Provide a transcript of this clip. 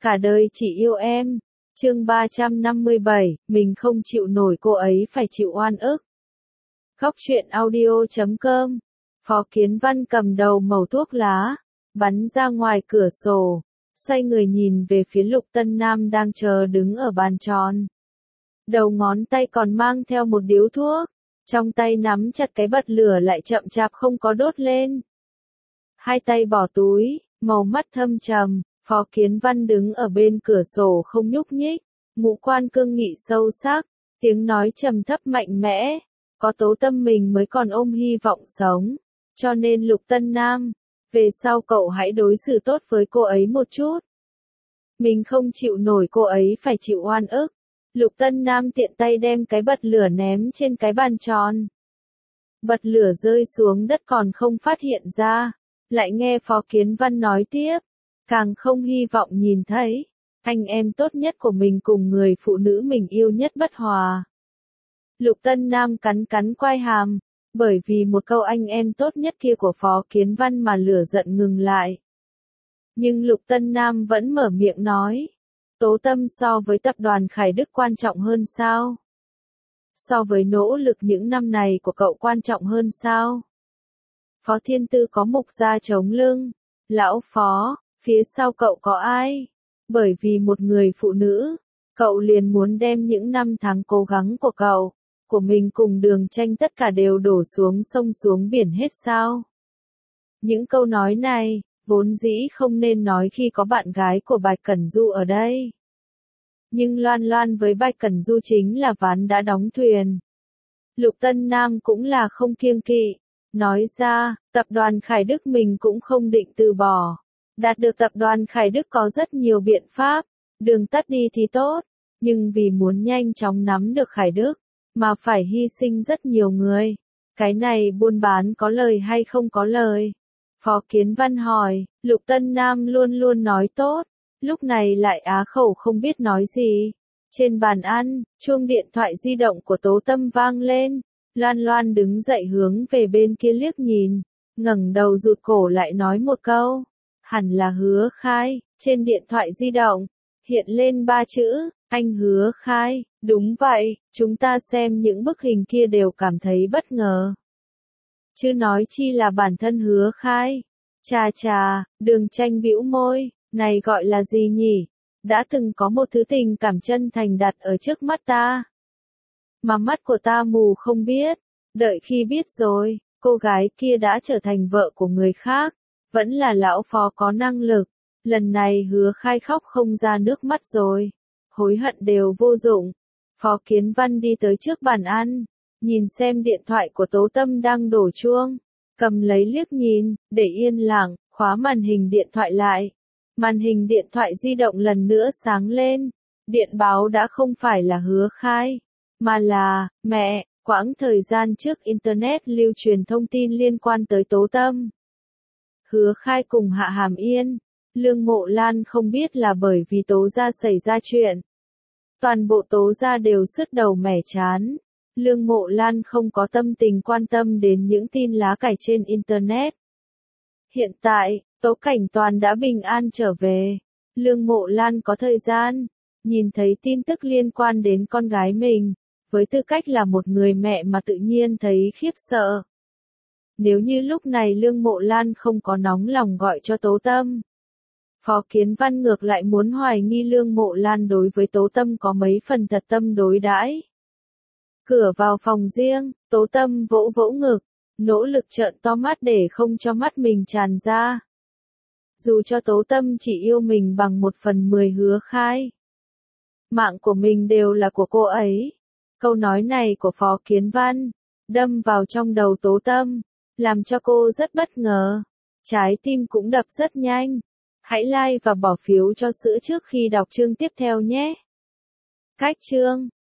Cả đời chỉ yêu em. Chương 357, mình không chịu nổi cô ấy phải chịu oan ức. Góc truyện audio.com. Phó Kiến Văn cầm đầu mẩu thuốc lá, bắn ra ngoài cửa sổ, xoay người nhìn về phía Lục Tân Nam đang chờ đứng ở bàn tròn. Đầu ngón tay còn mang theo một điếu thuốc, trong tay nắm chặt cái bật lửa lại chậm chạp không có đốt lên. Hai tay bỏ túi, màu mắt thâm trầm, Phó Kiến Văn đứng ở bên cửa sổ không nhúc nhích, ngũ quan cương nghị sâu sắc, tiếng nói trầm thấp mạnh mẽ, có Tố Tâm mình mới còn ôm hy vọng sống, cho nên Lục Tân Nam, về sau cậu hãy đối xử tốt với cô ấy một chút. Mình không chịu nổi cô ấy phải chịu oan ức. Lục Tân Nam tiện tay đem cái bật lửa ném trên cái bàn tròn. Bật lửa rơi xuống đất còn không phát hiện ra, lại nghe Phó Kiến Văn nói tiếp, càng không hy vọng nhìn thấy anh em tốt nhất của mình cùng người phụ nữ mình yêu nhất bất hòa. Lục Tân Nam cắn cắn quai hàm, bởi vì một câu anh em tốt nhất kia của Phó Kiến Văn mà lửa giận ngừng lại. Nhưng Lục Tân Nam vẫn mở miệng nói, Tố Tâm so với tập đoàn Khải Đức quan trọng hơn sao? So với nỗ lực những năm này của cậu quan trọng hơn sao? Phó Thiên Tư có Mục Gia chống lưng, lão Phó, phía sau cậu có ai? Bởi vì một người phụ nữ, cậu liền muốn đem những năm tháng cố gắng của cậu, của mình cùng Đường Tranh tất cả đều đổ xuống sông xuống biển hết sao? Những câu nói này, vốn dĩ không nên nói khi có bạn gái của Bạch Cẩn Du ở đây. Nhưng Loan Loan với Bạch Cẩn Du chính là ván đã đóng thuyền. Lục Tân Nam cũng là không kiêng kỵ, nói ra, tập đoàn Khải Đức mình cũng không định từ bỏ. Đạt được tập đoàn Khải Đức có rất nhiều biện pháp, đường tắt đi thì tốt, nhưng vì muốn nhanh chóng nắm được Khải Đức, mà phải hy sinh rất nhiều người. Cái này buôn bán có lời hay không có lời? Phó Kiến Văn hỏi, Lục Tân Nam luôn luôn nói tốt, lúc này lại á khẩu không biết nói gì. Trên bàn ăn, chuông điện thoại di động của Tố Tâm vang lên, Loan Loan đứng dậy hướng về bên kia liếc nhìn, ngẩng đầu rụt cổ lại nói một câu, hẳn là Hứa Khai. Trên điện thoại di động, hiện lên 3 chữ, anh Hứa Khai, đúng vậy, chúng ta xem những bức hình kia đều cảm thấy bất ngờ. Chứ nói chi là bản thân Hứa Khai. Chà chà, Đường Tranh bĩu môi, này gọi là gì nhỉ? Đã từng có một thứ tình cảm chân thành đặt ở trước mắt ta. Mà mắt của ta mù không biết, đợi khi biết rồi, cô gái kia đã trở thành vợ của người khác, vẫn là lão Phó có năng lực. Lần này Hứa Khai khóc không ra nước mắt rồi, hối hận đều vô dụng. Phó Kiến Văn đi tới trước bàn ăn, nhìn xem điện thoại của Tố Tâm đang đổ chuông, cầm lấy liếc nhìn, để yên lặng, khóa màn hình điện thoại lại. Màn hình điện thoại di động lần nữa sáng lên, điện báo đã không phải là Hứa Khai, mà là, mẹ, quãng thời gian trước Internet lưu truyền thông tin liên quan tới Tố Tâm. Hứa Khai cùng Hạ Hàm Yên, Lương Mộ Lan không biết là bởi vì Tố gia xảy ra chuyện. Toàn bộ Tố gia đều sứt đầu mẻ chán. Lương Mộ Lan không có tâm tình quan tâm đến những tin lá cải trên Internet. Hiện tại, Tố Cảnh Toàn đã bình an trở về. Lương Mộ Lan có thời gian, nhìn thấy tin tức liên quan đến con gái mình, với tư cách là một người mẹ mà tự nhiên thấy khiếp sợ. Nếu như lúc này Lương Mộ Lan không có nóng lòng gọi cho Tố Tâm, Phó Kiến Văn ngược lại muốn hoài nghi Lương Mộ Lan đối với Tố Tâm có mấy phần thật tâm đối đãi. Cửa vào phòng riêng, Tố Tâm vỗ vỗ ngực, nỗ lực trợn to mắt để không cho mắt mình tràn ra. Dù cho Tố Tâm chỉ yêu mình bằng 1/10 Hứa Khai, mạng của mình đều là của cô ấy. Câu nói này của Phó Kiến Văn, đâm vào trong đầu Tố Tâm, làm cho cô rất bất ngờ. Trái tim cũng đập rất nhanh. Hãy like và bỏ phiếu cho sữa trước khi đọc chương tiếp theo nhé. Cách chương